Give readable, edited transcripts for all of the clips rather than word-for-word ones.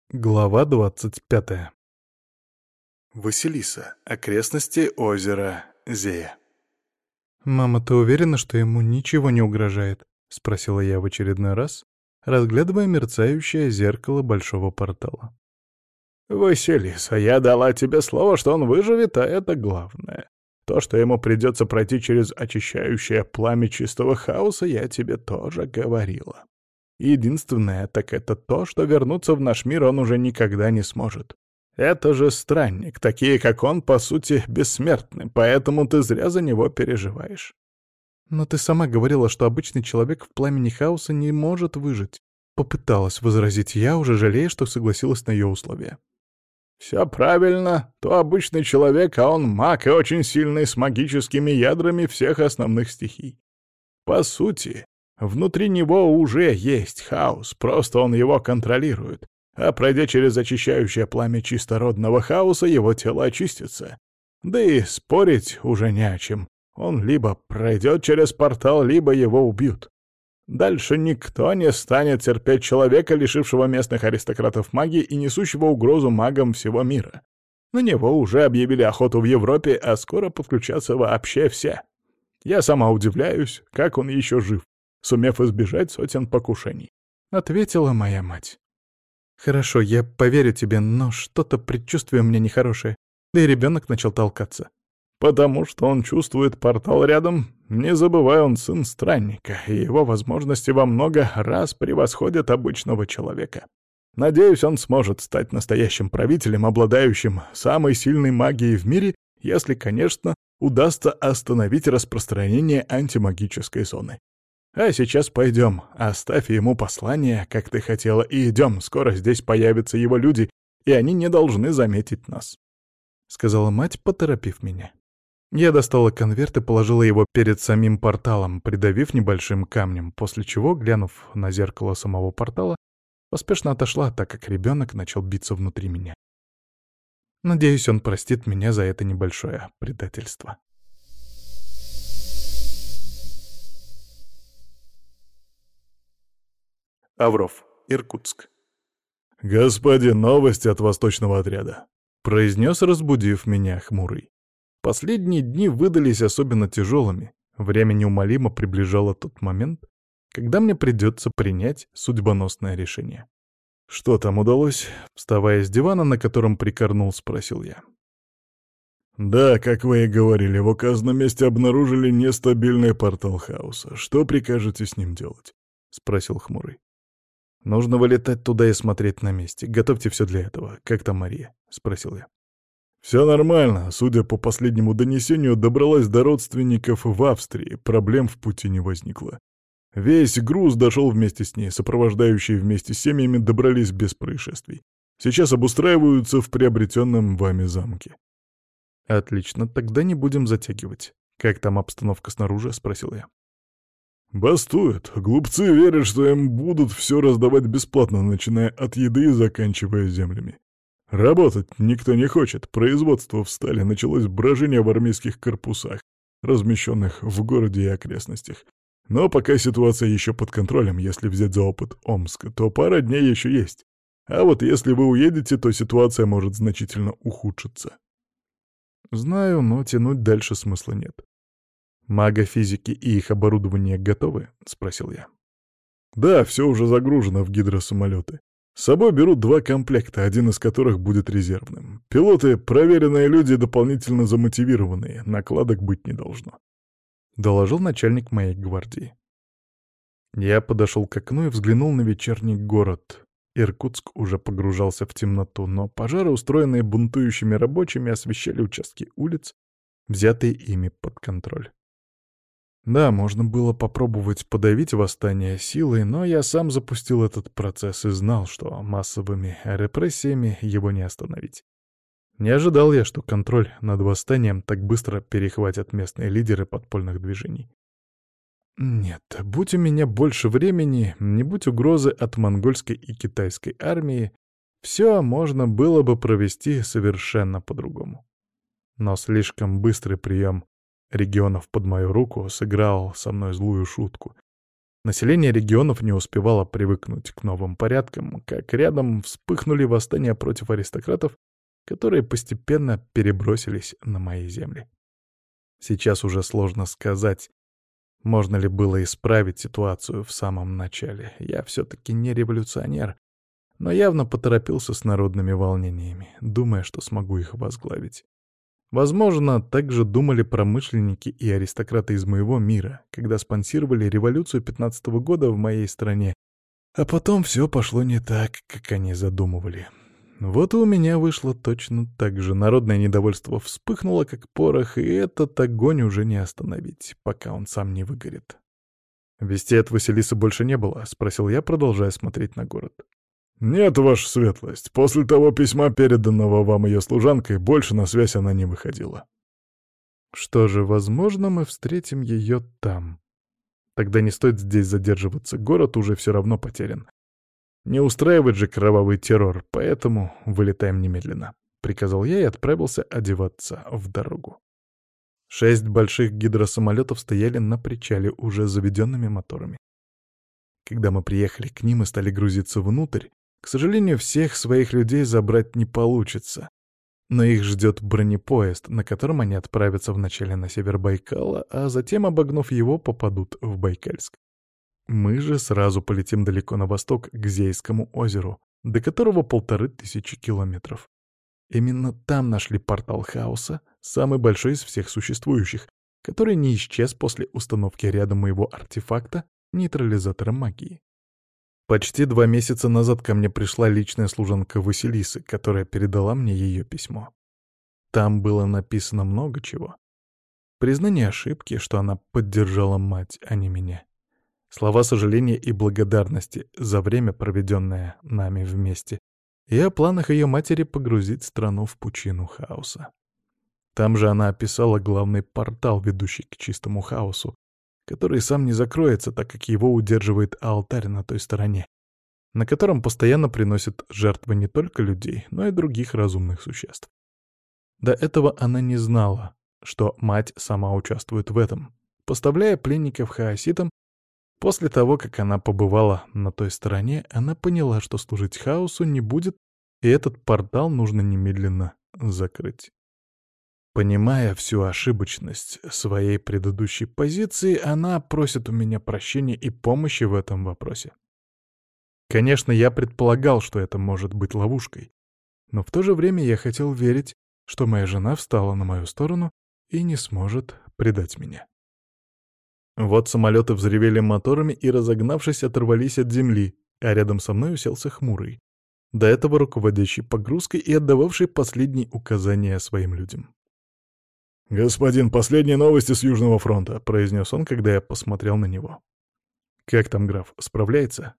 Глава 25. Василиса. Окрестности озера Зея. «Мама, ты уверена, что ему ничего не угрожает?» — спросила я в очередной раз, разглядывая мерцающее зеркало большого портала. «Василиса, я дала тебе слово, что он выживет, а это главное. То, что ему придется пройти через очищающее пламя чистого хаоса, я тебе тоже говорила. Единственное, так это то, что вернуться в наш мир он уже никогда не сможет. Это же странник, такие как он, по сути, бессмертны, поэтому ты зря за него переживаешь». «Но ты сама говорила, что обычный человек в пламени хаоса не может выжить». Попыталась возразить я, уже жалея, что согласилась на ее условия. «Все правильно. То обычный человек, а он маг и очень сильный, с магическими ядрами всех основных стихий. По сути, внутри него уже есть хаос, просто он его контролирует. А пройдя через очищающее пламя чистородного хаоса, его тело очистится. Да и спорить уже не о чем. Он либо пройдет через портал, либо его убьют. Дальше никто не станет терпеть человека, лишившего местных аристократов магии и несущего угрозу магам всего мира. На него уже объявили охоту в Европе, а скоро подключатся вообще все. Я сама удивляюсь, как он еще жив, сумев избежать сотен покушений. Ответила моя мать. «Хорошо, я поверю тебе, но что-то предчувствие у меня нехорошее. Да и ребенок начал толкаться». Потому что он чувствует портал рядом. Не забывай, он сын странника, и его возможности во много раз превосходят обычного человека. Надеюсь, он сможет стать настоящим правителем, обладающим самой сильной магией в мире, если, конечно, удастся остановить распространение антимагической зоны. А сейчас пойдем, оставь ему послание, как ты хотела, и идем, скоро здесь появятся его люди, и они не должны заметить нас», — сказала мать, поторопив меня. Я достала конверт и положила его перед самим порталом, придавив небольшим камнем, после чего, глянув на зеркало самого портала, поспешно отошла, так как ребенок начал биться внутри меня. Надеюсь, он простит меня за это небольшое предательство. Авров, Иркутск. «Господин, новости от восточного отряда», — произнес, разбудив меня хмурый. Последние дни выдались особенно тяжелыми. Время неумолимо приближало тот момент, когда мне придется принять судьбоносное решение. «Что там удалось?» — вставая с дивана, на котором прикорнул, спросил я. «Да, как вы и говорили, в указанном месте обнаружили нестабильный портал хаоса. Что прикажете с ним делать?» — спросил хмурый. «Нужно вылетать туда и смотреть на месте. Готовьте все для этого. Как там Мария?» — спросил я. «Все нормально. Судя по последнему донесению, добралась до родственников в Австрии. Проблем в пути не возникло. Весь груз дошел вместе с ней. Сопровождающие вместе с семьями добрались без происшествий. Сейчас обустраиваются в приобретенном вами замке». «Отлично. Тогда не будем затягивать. Как там обстановка снаружи?» — спросил я. «Бастуют. Глупцы верят, что им будут все раздавать бесплатно, начиная от еды и заканчивая землями. Работать никто не хочет. Производство встали, началось брожение в армейских корпусах, размещенных в городе и окрестностях. Но пока ситуация еще под контролем, если взять за опыт Омска, то пара дней еще есть. А вот если вы уедете, то ситуация может значительно ухудшиться». «Знаю, но тянуть дальше смысла нет. Магофизики и их оборудование готовы?» — спросил я. «Да, все уже загружено в гидросамолеты. С собой берут 2 комплекта, один из которых будет резервным. Пилоты — проверенные люди, дополнительно замотивированные, накладок быть не должно», — доложил начальник моей гвардии. Я подошел к окну и взглянул на вечерний город. Иркутск уже погружался в темноту, но пожары, устроенные бунтующими рабочими, освещали участки улиц, взятые ими под контроль. Да, можно было попробовать подавить восстание силой, но я сам запустил этот процесс и знал, что массовыми репрессиями его не остановить. Не ожидал я, что контроль над восстанием так быстро перехватят местные лидеры подпольных движений. Нет, будь у меня больше времени, не будь угрозы от монгольской и китайской армии, все можно было бы провести совершенно по-другому. Но слишком быстрый прием регионов под мою руку сыграл со мной злую шутку. Население регионов не успевало привыкнуть к новым порядкам, как рядом вспыхнули восстания против аристократов, которые постепенно перебросились на мои земли. Сейчас уже сложно сказать, можно ли было исправить ситуацию в самом начале. Я все-таки не революционер, но явно поторопился с народными волнениями, думая, что смогу их возглавить. Возможно, так же думали промышленники и аристократы из моего мира, когда спонсировали революцию 15-го года в моей стране, а потом все пошло не так, как они задумывали. Вот и у меня вышло точно так же. Народное недовольство вспыхнуло, как порох, и этот огонь уже не остановить, пока он сам не выгорит. «Вестей от Василисы больше не было?» — спросил я, продолжая смотреть на город. «Нет, ваша светлость. После того письма, переданного вам ее служанкой, больше на связь она не выходила». «Что же, возможно, мы встретим ее там. Тогда не стоит здесь задерживаться, город уже все равно потерян. Не устраивать же кровавый террор, поэтому вылетаем немедленно», — приказал я и отправился одеваться в дорогу. 6 больших гидросамолетов стояли на причале уже заведенными моторами. Когда мы приехали к ним и стали грузиться внутрь, к сожалению, всех своих людей забрать не получится. Но их ждет бронепоезд, на котором они отправятся вначале на север Байкала, а затем, обогнув его, попадут в Байкальск. Мы же сразу полетим далеко на восток, к Зейскому озеру, до которого 1500 километров. Именно там нашли портал хаоса, самый большой из всех существующих, который не исчез после установки рядом моего артефакта, нейтрализатора магии. Почти 2 месяца назад ко мне пришла личная служанка Василисы, которая передала мне ее письмо. Там было написано много чего. Признание ошибки, что она поддержала мать, а не меня. Слова сожаления и благодарности за время, проведенное нами вместе, и о планах ее матери погрузить страну в пучину хаоса. Там же она описала главный портал, ведущий к чистому хаосу, который сам не закроется, так как его удерживает алтарь на той стороне, на котором постоянно приносят жертвы не только людей, но и других разумных существ. До этого она не знала, что мать сама участвует в этом, поставляя пленников хаоситам. После того, как она побывала на той стороне, она поняла, что служить хаосу не будет, и этот портал нужно немедленно закрыть. Понимая всю ошибочность своей предыдущей позиции, она просит у меня прощения и помощи в этом вопросе. Конечно, я предполагал, что это может быть ловушкой, но в то же время я хотел верить, что моя жена встала на мою сторону и не сможет предать меня. Вот самолеты взревели моторами и, разогнавшись, оторвались от земли, а рядом со мной уселся Хмурый, до этого руководящий погрузкой и отдававший последние указания своим людям. «Господин, последние новости с Южного фронта», — произнес он, когда я посмотрел на него. «Как там граф, справляется?»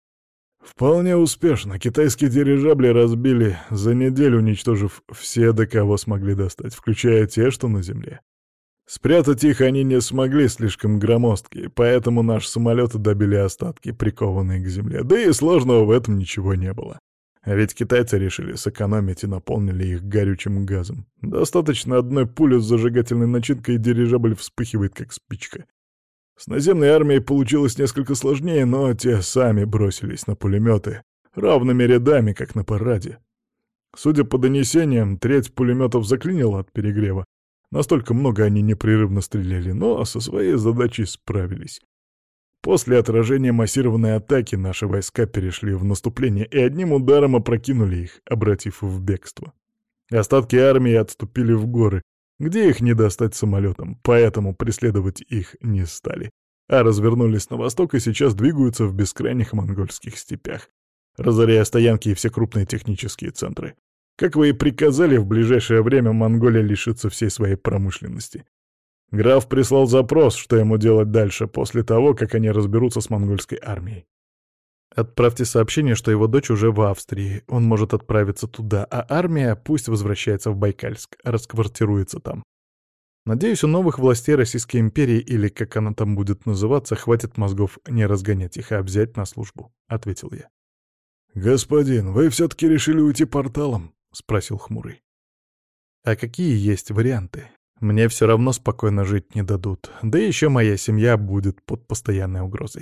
«Вполне успешно. Китайские дирижабли разбили за неделю, уничтожив все, до кого смогли достать, включая те, что на земле. Спрятать их они не смогли, слишком громоздкие, поэтому наши самолеты добили остатки, прикованные к земле. Да и сложного в этом ничего не было. А ведь китайцы решили сэкономить и наполнили их горючим газом. Достаточно одной пули с зажигательной начинкой, и дирижабль вспыхивает, как спичка. С наземной армией получилось несколько сложнее, но те сами бросились на пулеметы, равными рядами, как на параде. Судя по донесениям, треть пулеметов заклинила от перегрева. Настолько много они непрерывно стреляли, но со своей задачей справились. После отражения массированной атаки наши войска перешли в наступление и одним ударом опрокинули их, обратив в бегство. Остатки армии отступили в горы, где их не достать самолетом, поэтому преследовать их не стали, а развернулись на восток и сейчас двигаются в бескрайних монгольских степях, разоряя стоянки и все крупные технические центры. Как вы и приказали, в ближайшее время Монголия лишится всей своей промышленности. Граф прислал запрос, что ему делать дальше, после того, как они разберутся с монгольской армией. Отправьте сообщение, что его дочь уже в Австрии, он может отправиться туда, а армия пусть возвращается в Байкальск, расквартируется там. Надеюсь, у новых властей Российской империи, или как она там будет называться, хватит мозгов не разгонять их, а взять на службу», — ответил я. «Господин, вы все-таки решили уйти порталом?» — спросил Хмурый. «А какие есть варианты? Мне все равно спокойно жить не дадут, да еще моя семья будет под постоянной угрозой.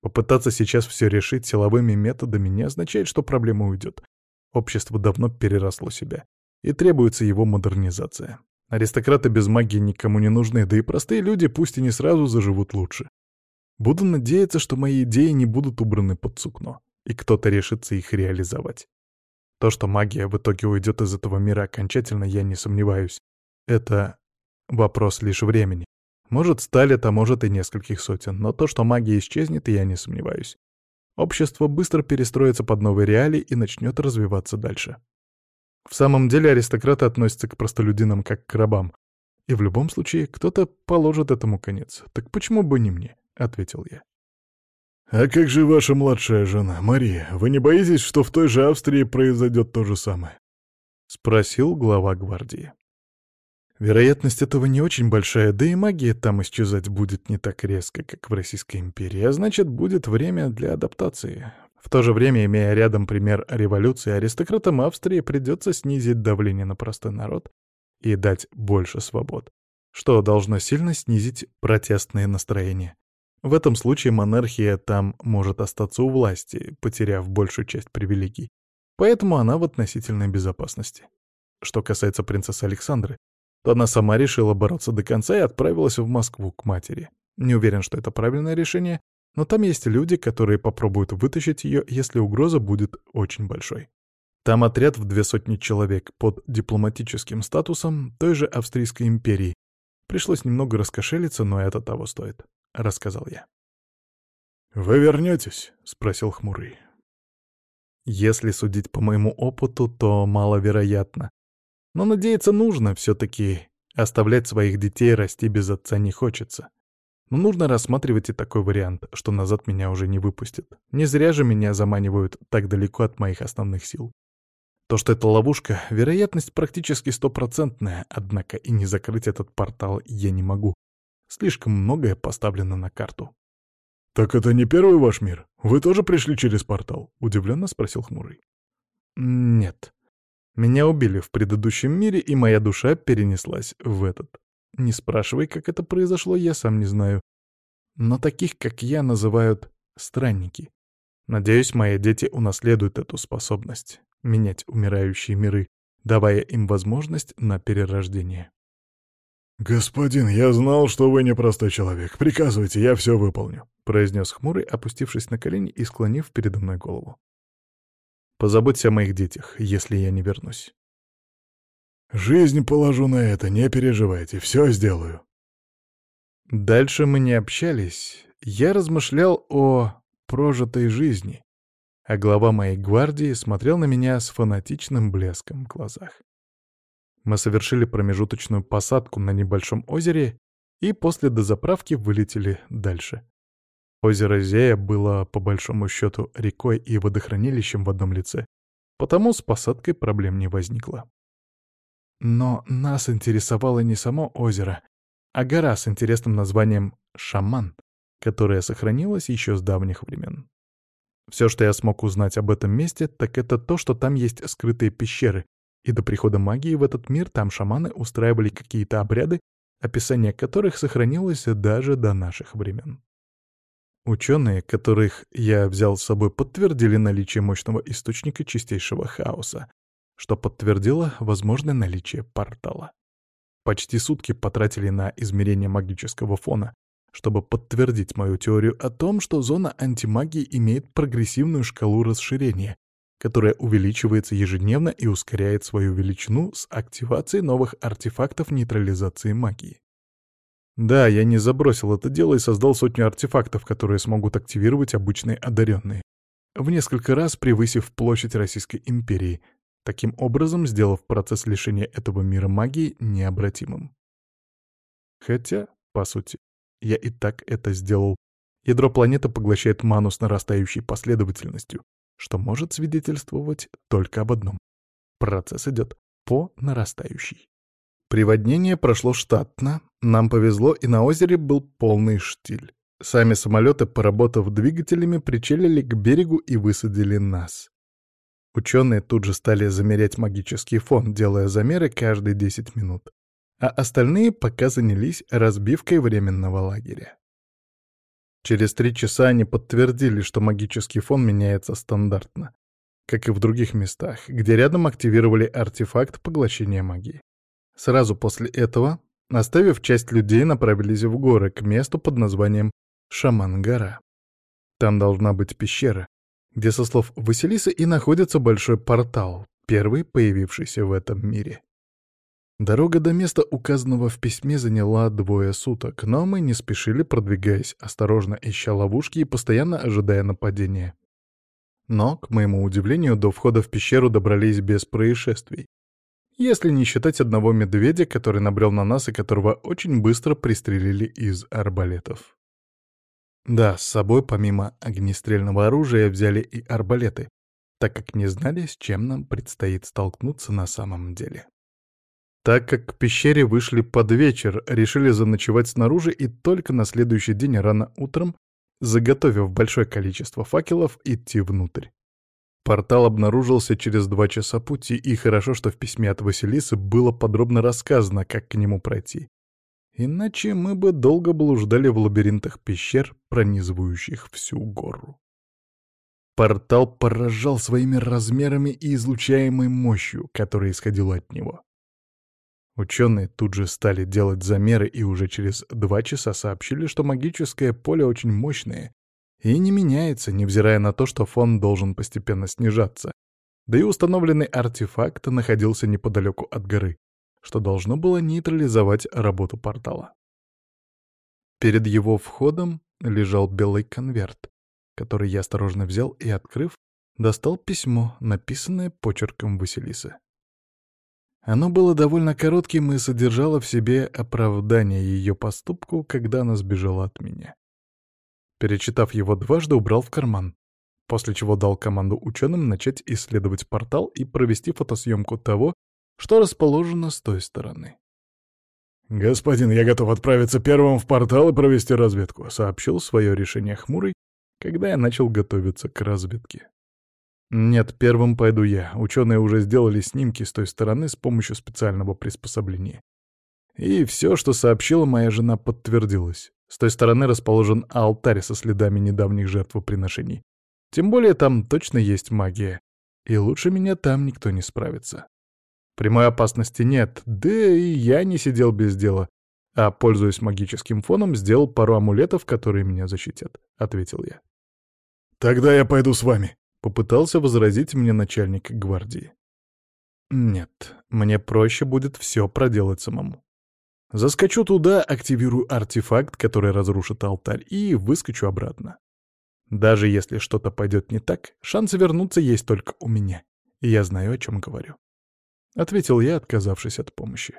Попытаться сейчас все решить силовыми методами не означает, что проблема уйдет. Общество давно переросло себя, и требуется его модернизация. Аристократы без магии никому не нужны, да и простые люди пусть и не сразу заживут лучше. Буду надеяться, что мои идеи не будут убраны под сукно, и кто-то решится их реализовать. То, что магия в итоге уйдет из этого мира окончательно, я не сомневаюсь. Это вопрос лишь времени. Может, 100 лет, а может и нескольких сотен, но то, что магия исчезнет, я не сомневаюсь. Общество быстро перестроится под новые реалии и начнет развиваться дальше. В самом деле аристократы относятся к простолюдинам как к рабам. И в любом случае кто-то положит этому конец. Так почему бы не мне? — ответил я. «А как же ваша младшая жена, Мария? Вы не боитесь, что в той же Австрии произойдет то же самое?» — спросил глава гвардии. Вероятность этого не очень большая, да и магия там исчезать будет не так резко, как в Российской империи, а значит, будет время для адаптации. В то же время, имея рядом пример революции, аристократам Австрии придется снизить давление на простой народ и дать больше свобод, что должно сильно снизить протестные настроения. В этом случае монархия там может остаться у власти, потеряв большую часть привилегий, поэтому она в относительной безопасности. Что касается принцессы Александры, то она сама решила бороться до конца и отправилась в Москву к матери. Не уверен, что это правильное решение, но там есть люди, которые попробуют вытащить ее, если угроза будет очень большой. Там отряд в 200 человек под дипломатическим статусом той же Австрийской империи. Пришлось немного раскошелиться, но это того стоит, — рассказал я. «Вы вернетесь?» — спросил Хмурый. Если судить по моему опыту, то маловероятно. Но надеяться нужно, все-таки оставлять своих детей расти без отца не хочется. Но нужно рассматривать и такой вариант, что назад меня уже не выпустят. Не зря же меня заманивают так далеко от моих основных сил. То, что это ловушка, вероятность практически 100%, однако и не закрыть этот портал я не могу. Слишком многое поставлено на карту. «Так это не первый ваш мир? Вы тоже пришли через портал?» — удивленно спросил Хмурый. «Нет. Меня убили в предыдущем мире, и моя душа перенеслась в этот. Не спрашивай, как это произошло, я сам не знаю. Но таких, как я, называют странники. Надеюсь, мои дети унаследуют эту способность — менять умирающие миры, давая им возможность на перерождение». «Господин, я знал, что вы непростой человек. Приказывайте, я все выполню», — произнес Хмурый, опустившись на колени и склонив передо мной голову. «Позаботься о моих детях, если я не вернусь». «Жизнь положу на это, не переживайте, все сделаю». Дальше мы не общались. Я размышлял о прожитой жизни, а глава моей гвардии смотрел на меня с фанатичным блеском в глазах. Мы совершили промежуточную посадку на небольшом озере и после дозаправки вылетели дальше. Озеро Зея было, по большому счету, рекой и водохранилищем в одном лице, потому с посадкой проблем не возникло. Но нас интересовало не само озеро, а гора с интересным названием Шаман, которая сохранилась еще с давних времен. Все, что я смог узнать об этом месте, так это то, что там есть скрытые пещеры, и до прихода магии в этот мир там шаманы устраивали какие-то обряды, описание которых сохранилось даже до наших времен. Ученые, которых я взял с собой, подтвердили наличие мощного источника чистейшего хаоса, что подтвердило возможное наличие портала. Почти сутки потратили на измерение магического фона, чтобы подтвердить мою теорию о том, что зона антимагии имеет прогрессивную шкалу расширения, которая увеличивается ежедневно и ускоряет свою величину с активацией новых артефактов нейтрализации магии. Да, я не забросил это дело и создал 100 артефактов, которые смогут активировать обычные одаренные, в несколько раз превысив площадь Российской империи, таким образом сделав процесс лишения этого мира магии необратимым. Хотя, по сути, я и так это сделал. Ядро планеты поглощает ману с нарастающей последовательностью, что может свидетельствовать только об одном. Процесс идет по нарастающей. Приводнение прошло штатно, нам повезло, и на озере был полный штиль. Сами самолеты, поработав двигателями, причалили к берегу и высадили нас. Ученые тут же стали замерять магический фон, делая замеры каждые 10 минут, а остальные пока занялись разбивкой временного лагеря. Через 3 часа они подтвердили, что магический фон меняется стандартно, как и в других местах, где рядом активировали артефакт поглощения магии. Сразу после этого, оставив часть людей, направились в горы к месту под названием Шаман-гора. Там должна быть пещера, где, со слов Василисы, и находится большой портал, первый появившийся в этом мире. Дорога до места, указанного в письме, заняла 2 суток, но мы не спешили, продвигаясь, осторожно ища ловушки и постоянно ожидая нападения. Но, к моему удивлению, до входа в пещеру добрались без происшествий. Если не считать одного медведя, который набрел на нас и которого очень быстро пристрелили из арбалетов. Да, с собой помимо огнестрельного оружия взяли и арбалеты, так как не знали, с чем нам предстоит столкнуться на самом деле. Так как к пещере вышли под вечер, решили заночевать снаружи и только на следующий день рано утром, заготовив большое количество факелов, идти внутрь. Портал обнаружился через 2 часа пути, и хорошо, что в письме от Василисы было подробно рассказано, как к нему пройти. Иначе мы бы долго блуждали в лабиринтах пещер, пронизывающих всю гору. Портал поражал своими размерами и излучаемой мощью, которая исходила от него. Ученые тут же стали делать замеры и уже через 2 часа сообщили, что магическое поле очень мощное и не меняется, невзирая на то, что фон должен постепенно снижаться. Да и установленный артефакт находился неподалеку от горы, что должно было нейтрализовать работу портала. Перед его входом лежал белый конверт, который я осторожно взял и, открыв, достал письмо, написанное почерком Василисы. Оно было довольно коротким и содержало в себе оправдание ее поступку, когда она сбежала от меня. Перечитав его дважды, убрал в карман, после чего дал команду ученым начать исследовать портал и провести фотосъемку того, что расположено с той стороны. «Господин, я готов отправиться первым в портал и провести разведку», — сообщил свое решение Хмурый, когда я начал готовиться к разведке. «Нет, первым пойду я. Ученые уже сделали снимки с той стороны с помощью специального приспособления. И все, что сообщила моя жена, подтвердилось. С той стороны расположен алтарь со следами недавних жертвоприношений. Тем более там точно есть магия. И лучше меня там никто не справится. Прямой опасности нет, да и я не сидел без дела, а, пользуясь магическим фоном, сделал пару амулетов, которые меня защитят», — ответил я. «Тогда я пойду с вами», — попытался возразить мне начальник гвардии. «Нет, мне проще будет все проделать самому. Заскочу туда, активирую артефакт, который разрушит алтарь, и выскочу обратно. Даже если что-то пойдет не так, шансы вернуться есть только у меня, и я знаю, о чем говорю», — ответил я, отказавшись от помощи.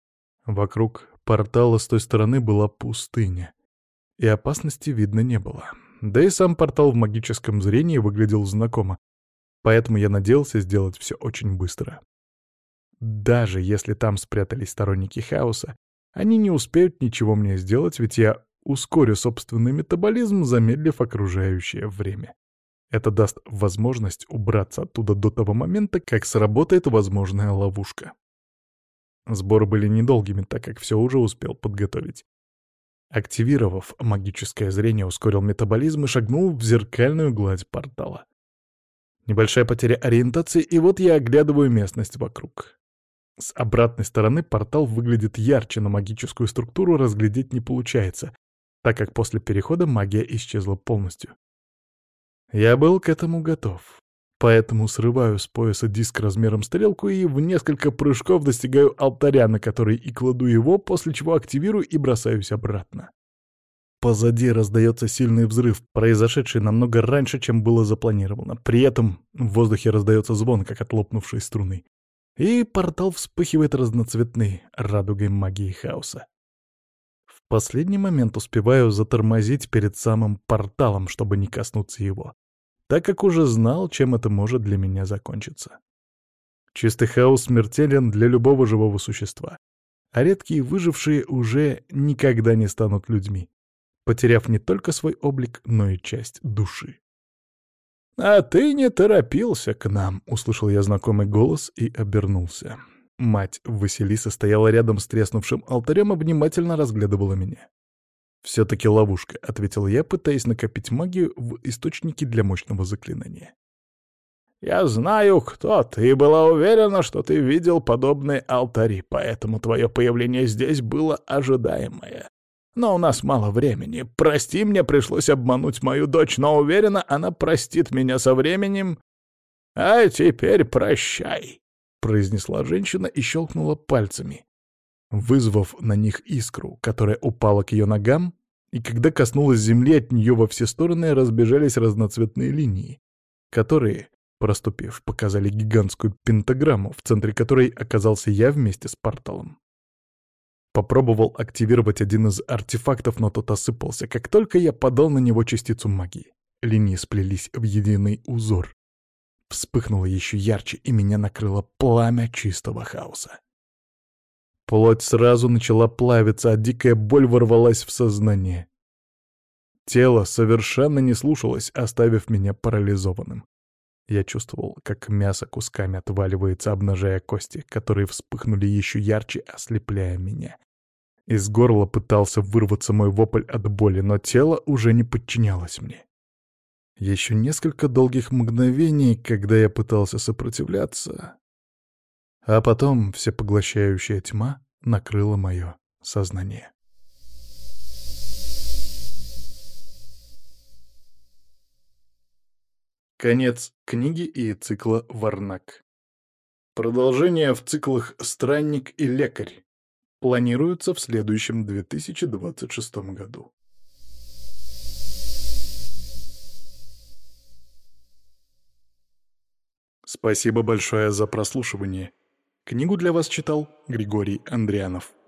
Вокруг портала с той стороны была пустыня, и опасности видно не было. Да и сам портал в магическом зрении выглядел знакомо, поэтому я надеялся сделать все очень быстро. Даже если там спрятались сторонники хаоса, они не успеют ничего мне сделать, ведь я ускорю собственный метаболизм, замедлив окружающее время. Это даст возможность убраться оттуда до того момента, как сработает возможная ловушка. Сборы были недолгими, так как все уже успел подготовить. Активировав магическое зрение, ускорил метаболизм и шагнул в зеркальную гладь портала. Небольшая потеря ориентации, и вот я оглядываю местность вокруг. С обратной стороны портал выглядит ярче, но магическую структуру разглядеть не получается, так как после перехода магия исчезла полностью. Я был к этому готов, поэтому срываю с пояса диск размером стрелку и в несколько прыжков достигаю алтаря, на который и кладу его, после чего активирую и бросаюсь обратно. Позади раздается сильный взрыв, произошедший намного раньше, чем было запланировано. При этом в воздухе раздается звон, как от лопнувшей струны. И портал вспыхивает разноцветной радугой магии хаоса. В последний момент успеваю затормозить перед самым порталом, чтобы не коснуться его, так как уже знал, чем это может для меня закончиться. Чистый хаос смертелен для любого живого существа, а редкие выжившие уже никогда не станут людьми, потеряв не только свой облик, но и часть души. «А ты не торопился к нам», — услышал я знакомый голос и обернулся. Мать Василиса стояла рядом с треснувшим алтарем и внимательно разглядывала меня. «Все-таки ловушка», — ответил я, пытаясь накопить магию в источнике для мощного заклинания. «Я знаю, кто ты, была уверена, что ты видел подобные алтари, поэтому твое появление здесь было ожидаемое. Но у нас мало времени. Прости, мне пришлось обмануть мою дочь, но уверена, она простит меня со временем. А теперь прощай», — произнесла женщина и щелкнула пальцами, вызвав на них искру, которая упала к ее ногам, и когда коснулась земли, от нее во все стороны разбежались разноцветные линии, которые, проступив, показали гигантскую пентаграмму, в центре которой оказался я вместе с порталом. Попробовал активировать один из артефактов, но тот осыпался, как только я подал на него частицу магии. Линии сплелись в единый узор. Вспыхнуло еще ярче, и меня накрыло пламя чистого хаоса. Плоть сразу начала плавиться, а дикая боль ворвалась в сознание. Тело совершенно не слушалось, оставив меня парализованным. Я чувствовал, как мясо кусками отваливается, обнажая кости, которые вспыхнули еще ярче, ослепляя меня. Из горла пытался вырваться мой вопль от боли, но тело уже не подчинялось мне. Еще несколько долгих мгновений, когда я пытался сопротивляться, а потом всепоглощающая тьма накрыла мое сознание. Конец книги и цикла «Варнак». Продолжение в циклах «Странник» и «Лекарь» планируется в следующем 2026 году. Спасибо большое за прослушивание. Книгу для вас читал Григорий Андрианов.